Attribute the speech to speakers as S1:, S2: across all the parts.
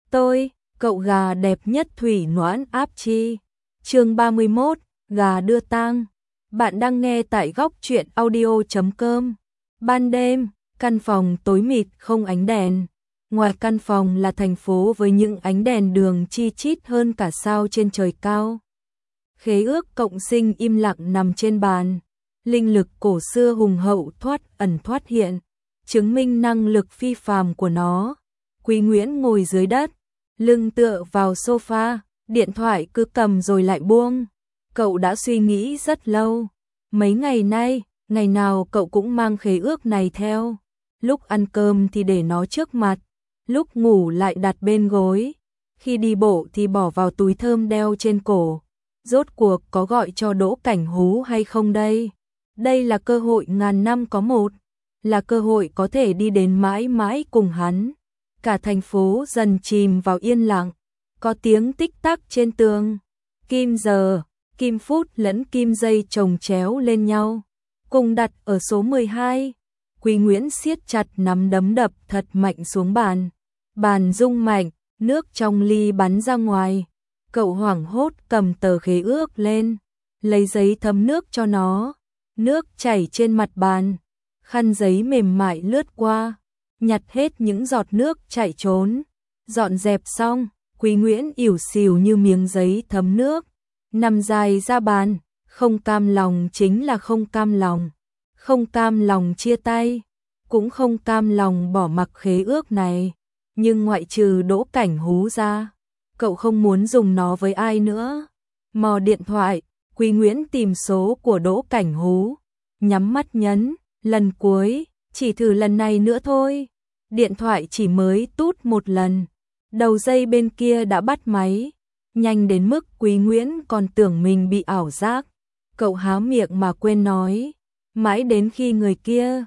S1: Tôi, cậu gà đẹp nhất thủy noãn áp chi. Chương 31, gà đưa tang. Bạn đang nghe tại góc truyện audio.com. Ban đêm, căn phòng tối mịt không ánh đèn. Ngoài căn phòng là thành phố với những ánh đèn đường chi chít hơn cả sao trên trời cao. Khế ước cộng sinh im lặng nằm trên bàn. Linh lực cổ xưa hùng hậu thoát ẩn thoát hiện, chứng minh năng lực phi phàm của nó. Quý Nguyễn ngồi dưới đất, lưng tựa vào sofa, điện thoại cứ cầm rồi lại buông. Cậu đã suy nghĩ rất lâu. Mấy ngày nay, ngày nào cậu cũng mang khế ước này theo. Lúc ăn cơm thì để nó trước mặt, lúc ngủ lại đặt bên gối, khi đi bộ thì bỏ vào túi thơm đeo trên cổ. Rốt cuộc có gọi cho Đỗ Cảnh Hú hay không đây? Đây là cơ hội ngàn năm có một, là cơ hội có thể đi đến mãi mãi cùng hắn. Cả thành phố dần chìm vào yên lặng, có tiếng tích tắc trên tường. Kim giờ, kim phút lẫn kim giây chồng chéo lên nhau, cùng đặt ở số 12. Quý Nguyễn siết chặt nắm đấm đập thật mạnh xuống bàn. Bàn rung mạnh, nước trong ly bắn ra ngoài. Cậu hoảng hốt cầm tờ khế ước lên, lấy giấy thấm nước cho nó. Nước chảy trên mặt bàn, khăn giấy mềm mại lướt qua, nhặt hết những giọt nước chảy trốn. Dọn dẹp xong, Quý Nguyễn ỉu xìu như miếng giấy thấm nước, nằm dài ra bàn. Không cam lòng chính là không cam lòng. Không cam lòng chia tay, cũng không cam lòng bỏ mặc khế ước này. Nhưng ngoại trừ Đỗ Cảnh Hú ra, cậu không muốn dùng nó với ai nữa. Mò điện thoại, Quý Nguyễn tìm số của Đỗ Cảnh Hú, nhắm mắt nhấn, lần cuối, chỉ thử lần này nữa thôi. Điện thoại chỉ mới tút một lần, đầu dây bên kia đã bắt máy, nhanh đến mức Quý Nguyễn còn tưởng mình bị ảo giác. Cậu há miệng mà quên nói, mãi đến khi người kia,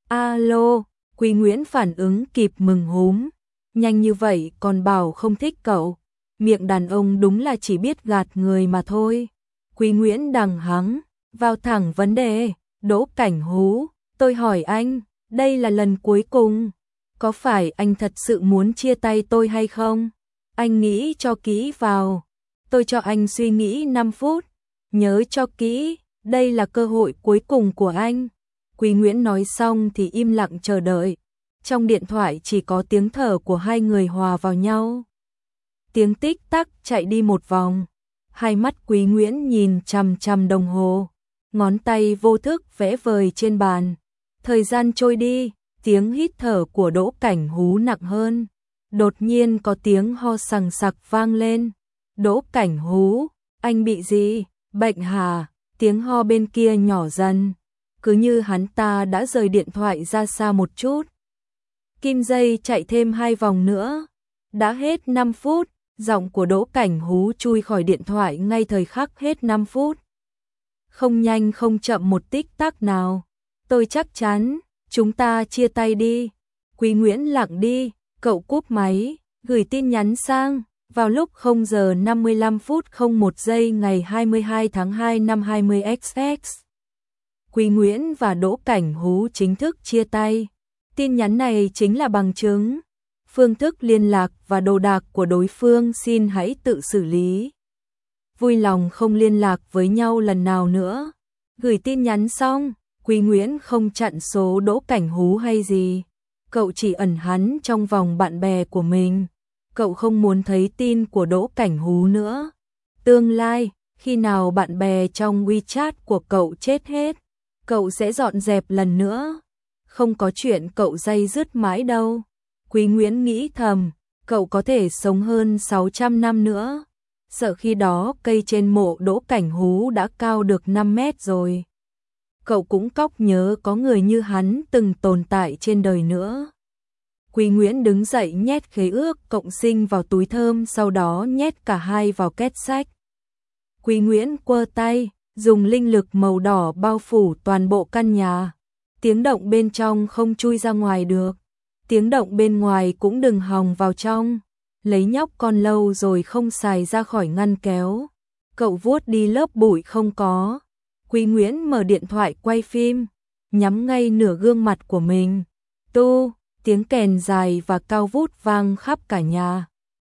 S1: alo, Quý Nguyễn phản ứng kịp mừng húm, nhanh như vậy còn bảo không thích cậu. Miệng đàn ông đúng là chỉ biết gạt người mà thôi. Quý Nguyễn đằng hắng, vào thẳng vấn đề. Đỗ Cảnh Hú, tôi hỏi anh, đây là lần cuối cùng, có phải anh thật sự muốn chia tay tôi hay không? Anh nghĩ cho kỹ vào, tôi cho anh suy nghĩ 5 phút, nhớ cho kỹ, đây là cơ hội cuối cùng của anh. Quý Nguyễn nói xong thì im lặng chờ đợi. Trong điện thoại chỉ có tiếng thở của hai người hòa vào nhau. Tiếng tích tắc chạy đi một vòng. Hai mắt Quý Nguyễn nhìn chằm chằm đồng hồ, ngón tay vô thức vẽ vời trên bàn. Thời gian trôi đi, tiếng hít thở của Đỗ Cảnh Hú nặng hơn. Đột nhiên có tiếng ho sằng sặc vang lên. Đỗ Cảnh Hú, anh bị gì? Bệnh hả? Tiếng ho bên kia nhỏ dần, cứ như hắn ta đã rời điện thoại ra xa một chút. Kim dây chạy thêm 2 vòng nữa. Đã hết 5 phút. Giọng của Đỗ Cảnh Hú chui khỏi điện thoại ngay thời khắc hết 5 phút. Không nhanh không chậm một tích tắc nào. Tôi chắc chắn, chúng ta chia tay đi. Quý Nguyễn lặng đi, cậu cúp máy, gửi tin nhắn sang. Vào lúc 0 giờ 55 phút 01 giây ngày 22 tháng 2 năm 20XX. Quý Nguyễn và Đỗ Cảnh Hú chính thức chia tay. Tin nhắn này chính là bằng chứng. Phương thức liên lạc và đồ đạc của đối phương xin hãy tự xử lý. Vui lòng không liên lạc với nhau lần nào nữa. Gửi tin nhắn xong, Quý Nguyễn không chặn số Đỗ Cảnh Hú hay gì. Cậu chỉ ẩn hắn trong vòng bạn bè của mình. Cậu không muốn thấy tin của Đỗ Cảnh Hú nữa. Tương lai, khi nào bạn bè trong WeChat của cậu chết hết, cậu sẽ dọn dẹp lần nữa. Không có chuyện cậu day dứt mãi đâu. Quý Nguyễn nghĩ thầm, cậu có thể sống hơn 600 năm nữa. Sợ khi đó cây trên mộ Đỗ Cảnh Hú đã cao được 5 mét rồi. Cậu cũng cóc nhớ có người như hắn từng tồn tại trên đời nữa. Quý Nguyễn đứng dậy nhét khế ước cộng sinh vào túi thơm, sau đó nhét cả hai vào két sách. Quý Nguyễn quơ tay, dùng linh lực màu đỏ bao phủ toàn bộ căn nhà. Tiếng động bên trong không chui ra ngoài được. Tiếng động bên ngoài cũng đừng hòng vào trong. Lấy nhóc con lâu rồi không xài ra khỏi ngăn kéo. Cậu vuốt đi lớp bụi không có. Quý Nguyễn mở điện thoại quay phim, nhắm ngay nửa gương mặt của mình. Tu, tiếng kèn dài và cao vút vang khắp cả nhà.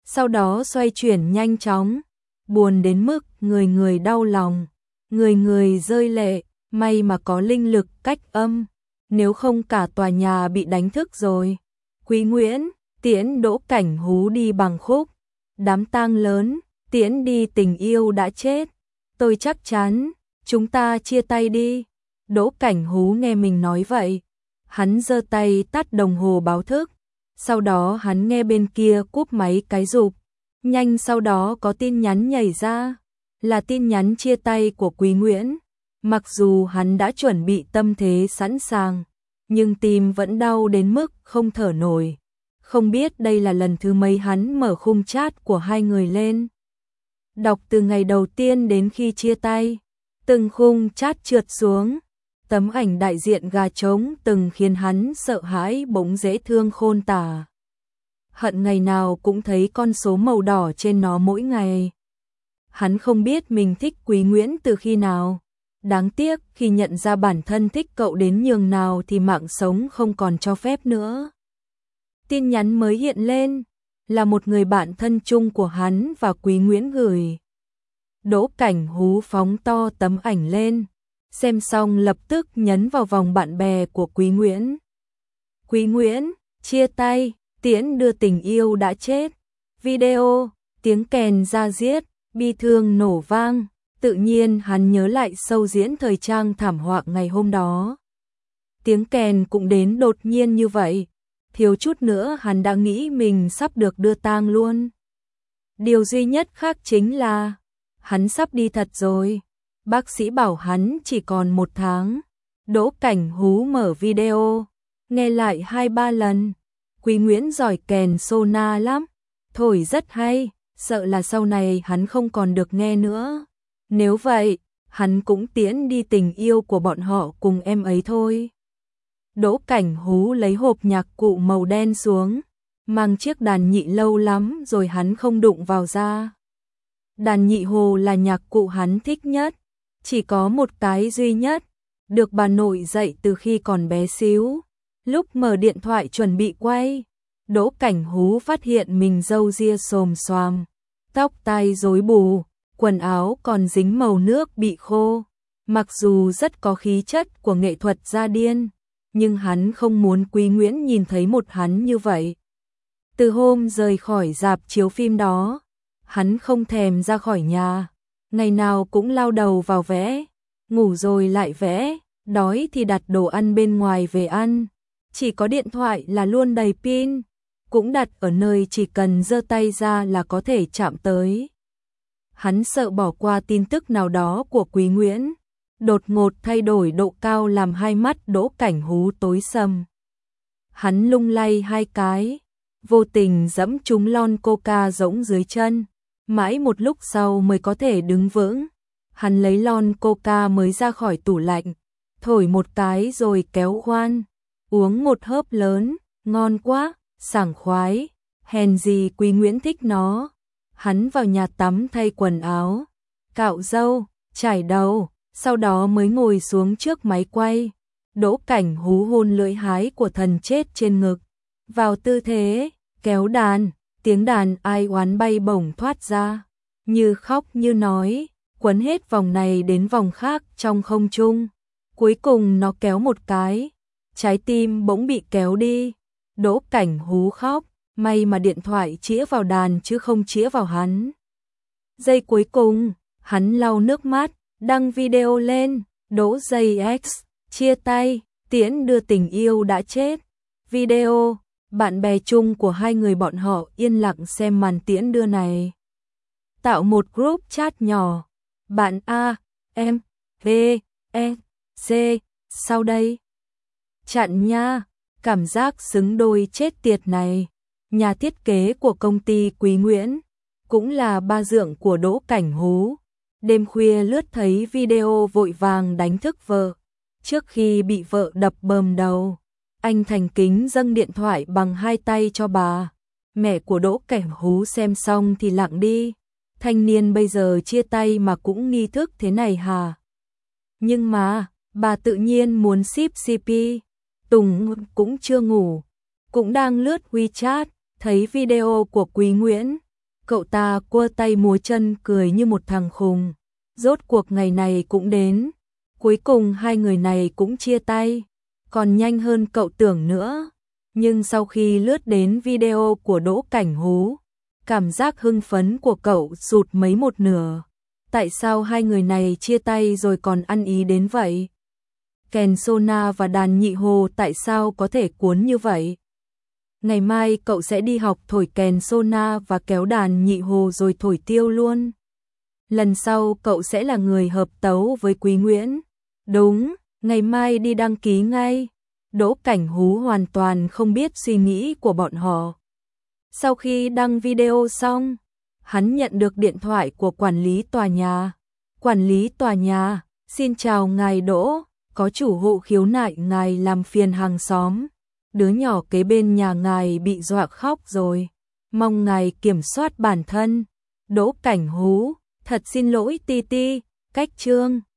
S1: sau đó xoay chuyển nhanh chóng, buồn đến mức người người đau lòng, người người rơi lệ, may mà có linh lực cách âm, nếu không cả tòa nhà bị đánh thức rồi. Quý Nguyễn, tiễn Đỗ Cảnh Hú đi bằng khúc, đám tang lớn, tiễn đi tình yêu đã chết. Tôi chắc chắn, chúng ta chia tay đi. Đỗ Cảnh Hú nghe mình nói vậy, hắn giơ tay tắt đồng hồ báo thức, sau đó hắn nghe bên kia cúp máy cái rụp, nhanh sau đó có tin nhắn nhảy ra, là tin nhắn chia tay của Quý Nguyễn. Mặc dù hắn đã chuẩn bị tâm thế sẵn sàng, nhưng tim vẫn đau đến mức không thở nổi. Không biết đây là lần thứ mấy hắn mở khung chat của hai người lên. Đọc từ ngày đầu tiên đến khi chia tay, từng khung chat trượt xuống. Tấm ảnh đại diện gà trống từng khiến hắn sợ hãi bỗng dễ thương khôn tả. Hận ngày nào cũng thấy con số màu đỏ trên nó mỗi ngày. Hắn không biết mình thích Quý Nguyễn từ khi nào. Đáng tiếc khi nhận ra bản thân thích cậu đến nhường nào thì mạng sống không còn cho phép nữa. Tin nhắn mới hiện lên, là một người bạn thân chung của hắn và Quý Nguyễn gửi. Đỗ Cảnh Hú phóng to tấm ảnh lên, xem xong lập tức nhấn vào vòng bạn bè của Quý Nguyễn. Quý Nguyễn, chia tay, tiễn đưa tình yêu đã chết. Video, tiếng kèn ra diết, bi thương nổ vang, tự nhiên hắn nhớ lại show diễn thời trang thảm họa ngày hôm đó. Tiếng kèn cũng đến đột nhiên như vậy, thiếu chút nữa hắn đã nghĩ mình sắp được đưa tang luôn. Điều duy nhất khác chính là, hắn sắp đi thật rồi. Bác sĩ bảo hắn chỉ còn 1 tháng. Đỗ Cảnh Hú mở video, nghe lại 2-3 lần. Quý Nguyễn giỏi kèn sona lắm, thổi rất hay, sợ là sau này hắn không còn được nghe nữa. Nếu vậy, hắn cũng tiễn đi tình yêu của bọn họ cùng em ấy thôi. Đỗ Cảnh Hú lấy hộp nhạc cụ màu đen xuống, mang chiếc đàn nhị lâu lắm rồi hắn không đụng vào ra. Đàn nhị hồ là nhạc cụ hắn thích nhất, chỉ có một cái duy nhất, được bà nội dạy từ khi còn bé xíu. Lúc mở điện thoại chuẩn bị quay, Đỗ Cảnh Hú phát hiện mình râu ria xồm xoàm, tóc tai rối bù, quần áo còn dính màu nước bị khô. Mặc dù rất có khí chất của nghệ thuật gia điên, nhưng hắn không muốn Quý Nguyễn nhìn thấy một hắn như vậy. Từ hôm rời khỏi rạp chiếu phim đó, hắn không thèm ra khỏi nhà, ngày nào cũng lao đầu vào vẽ, ngủ rồi lại vẽ, đói thì đặt đồ ăn bên ngoài về ăn. Chỉ có điện thoại là luôn đầy pin, cũng đặt ở nơi chỉ cần giơ tay ra là có thể chạm tới. Hắn sợ bỏ qua tin tức nào đó của Quý Nguyễn, đột ngột thay đổi độ cao làm hai mắt Đỗ Cảnh Hú tối sầm. Hắn lung lay 2 cái, vô tình giẫm trúng lon coca rỗng dưới chân, mãi một lúc sau mới có thể đứng vững. Hắn lấy lon coca mới ra khỏi tủ lạnh, thổi một cái rồi kéo khoan, uống một hớp lớn, ngon quá, sảng khoái, hèn gì Quý Nguyễn thích nó. Hắn vào nhà tắm thay quần áo, cạo râu, chải đầu, sau đó mới ngồi xuống trước máy quay. Đỗ Cảnh Hú hôn lưỡi hái của thần chết trên ngực, vào tư thế kéo đàn, tiếng đàn ai oán bay bổng thoát ra, như khóc như nói, quấn hết vòng này đến vòng khác trong không trung. Cuối cùng nó kéo một cái, trái tim bỗng bị kéo đi. Đỗ Cảnh Hú khóc, may mà điện thoại chĩa vào đàn chứ không chĩa vào hắn. Giây cuối cùng, hắn lau nước mắt, đăng video lên. Đỗ JX, chia tay, tiễn đưa tình yêu đã chết. Video, bạn bè chung của hai người bọn họ yên lặng xem màn tiễn đưa này. Tạo một group chat nhỏ. Bạn A, em, V, E, C, sau đây. Chặn nha, cảm giác xứng đôi chết tiệt này. Nhà thiết kế của công ty Quý Nguyễn, cũng là ba dượng của Đỗ Cảnh Hú. Đêm khuya lướt thấy video vội vàng đánh thức vợ. Trước khi bị vợ đập bầm đầu, anh thành kính dâng điện thoại bằng 2 tay cho bà. Mẹ của Đỗ Cảnh Hú xem xong thì lặng đi. Thanh niên bây giờ chia tay mà cũng nghi thức thế này hả? Nhưng mà, bà tự nhiên muốn ship CP. Tùng cũng chưa ngủ, cũng đang lướt WeChat, thấy video của Quý Nguyễn, Cậu ta quơ tay múa chân cười như một thằng khùng. Rốt cuộc ngày này cũng đến. Cuối cùng hai người này cũng chia tay. Còn nhanh hơn cậu tưởng nữa. Nhưng sau khi lướt đến video của Đỗ Cảnh Hú, cảm giác hưng phấn của cậu sụt mấy một nửa. Tại sao hai người này chia tay rồi còn ăn ý đến vậy? Kèn Sona và đàn nhị hồ tại sao có thể cuốn như vậy? Ngày mai cậu sẽ đi học thổi kèn Sona và kéo đàn nhị hồ rồi thổi tiêu luôn. Lần sau cậu sẽ là người hợp tấu với Quý Nguyễn. Đúng, ngày mai đi đăng ký ngay. Đỗ Cảnh Hú hoàn toàn không biết suy nghĩ của bọn họ. Sau khi đăng video xong, hắn nhận được điện thoại của quản lý tòa nhà. Quản lý tòa nhà, xin chào ngài Đỗ, có chủ hộ khiếu nại ngài làm phiền hàng xóm. Đứa nhỏ kế bên nhà ngài bị dọa khóc rồi. Mong ngài kiểm soát bản thân. Đỗ Cảnh Hú, thật xin lỗi Ti Ti, cách chương.